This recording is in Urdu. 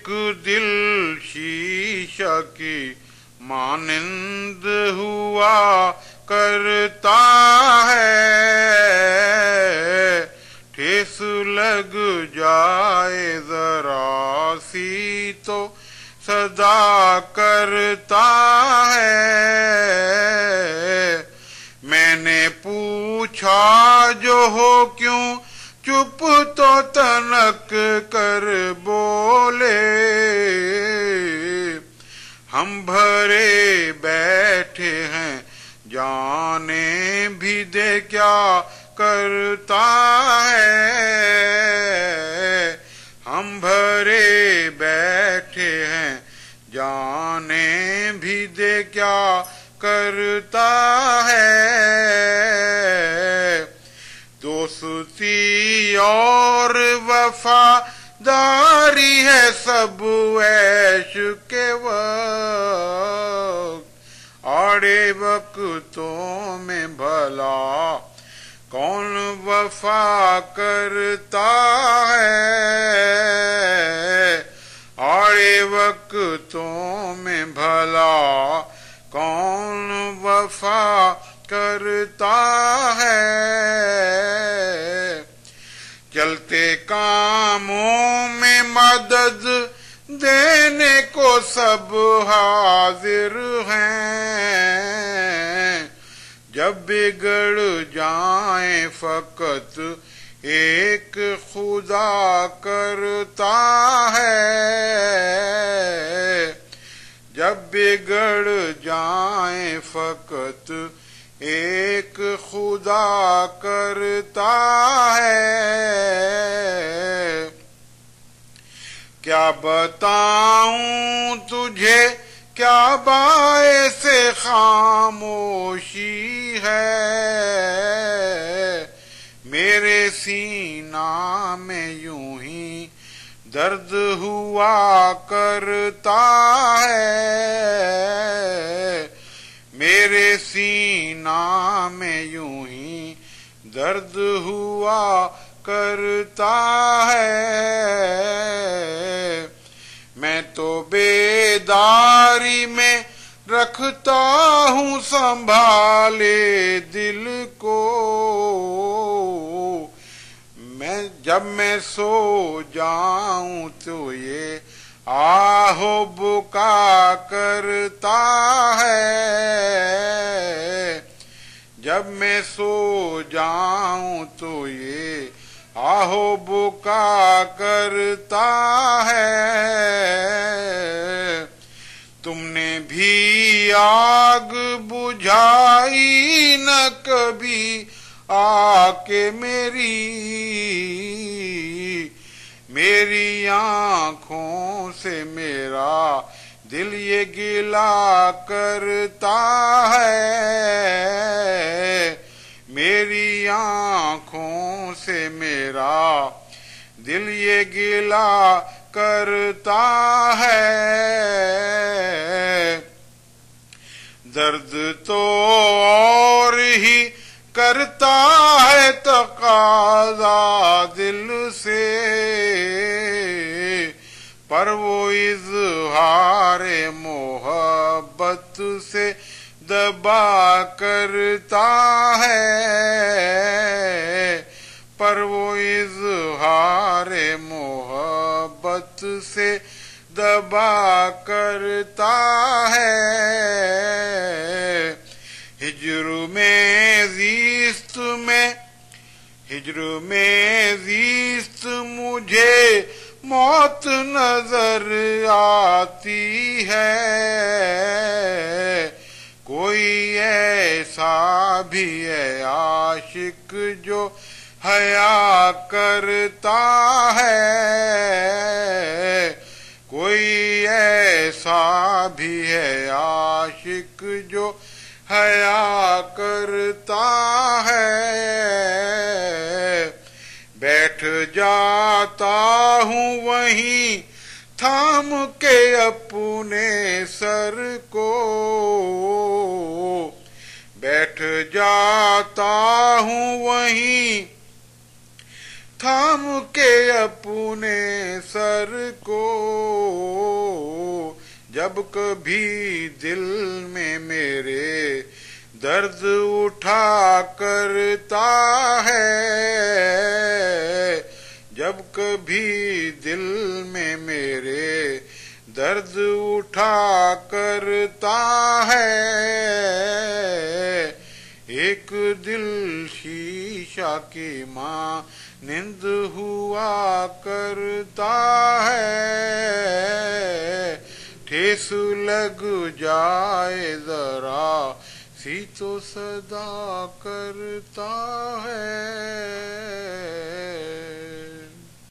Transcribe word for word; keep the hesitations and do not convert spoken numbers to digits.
دل شیشہ کی مانند ہوا کرتا ہے، ٹھیس لگ جائے ذرا سی تو صدا کرتا ہے۔ میں نے پوچھا جو ہو کیوں چپ، تو تنک کر بولے ہم بھرے بیٹھے ہیں، جانے بھی دے کیا کرتا ہے۔ ہم بھرے بیٹھے ہیں، جانے بھی دے کیا کرتا ہے۔ دوستی اور وفاداری ہے سب عیش کے وقت، آڑے وقتوں میں بھلا کون وفا کرتا ہے۔ آڑے وقتوں میں بھلا کون وفا کرتا ہے۔ چلتے کاموں میں مدد دینے کو سب حاضر ہیں، جب بگڑ جائیں فقط ایک خدا کرتا ہے۔ جب بگڑ جائیں فقط ایک خدا کرتا ہے۔ کیا بتاؤں تجھے کیا باعث خاموشی ہے، میرے سینہ میں یوں ہی درد ہوا کرتا ہے۔ میرے سینہ میں یوں ہی درد ہوا کرتا ہے۔ میں تو بیداری میں رکھتا ہوں سنبھالے دل کو، میں جب میں سو جاؤں تو یہ آہ و بکا کرتا ہے۔ جب میں سو جاؤں تو یہ آہ و بکا کرتا ہے۔ تم نے بھی آگ بجھائی نہ کبھی آ کے میری، میری آنکھوں سے میرا دل یہ گلا کرتا ہے۔ میری آنکھوں سے میرا دل یہ گلا کرتا ہے۔ درد تو اور ہی کرتا ہے تقاضا دل سے، پر وہ اظہار محبت سے دبا کرتا ہے۔ پر وہ اظہار محبت سے دبا کرتا ہے۔ ہجر میں زیست میں ہجر میں زیست مجھے موت نظر آتی ہے، کوئی ایسا بھی ہے عاشق جو حیا کرتا ہے، کوئی ایسا بھی ہے عاشق جو حیا کرتا ہے۔ بیٹھ جاتا ہوں وہیں تھام کے اپنے سر کو، بیٹھ جاتا ہوں وہیں تھام کے اپنے سر کو۔ جب کبھی دل میں میرے درد اٹھا کرتا ہے، جب کبھی دل میں میرے درد اٹھا کرتا ہے، ایک دل شیشہ کی مانند ہوا کرتا ہے، ٹھیس لگ جائے ذرا سی تو صدا کرتا ہے۔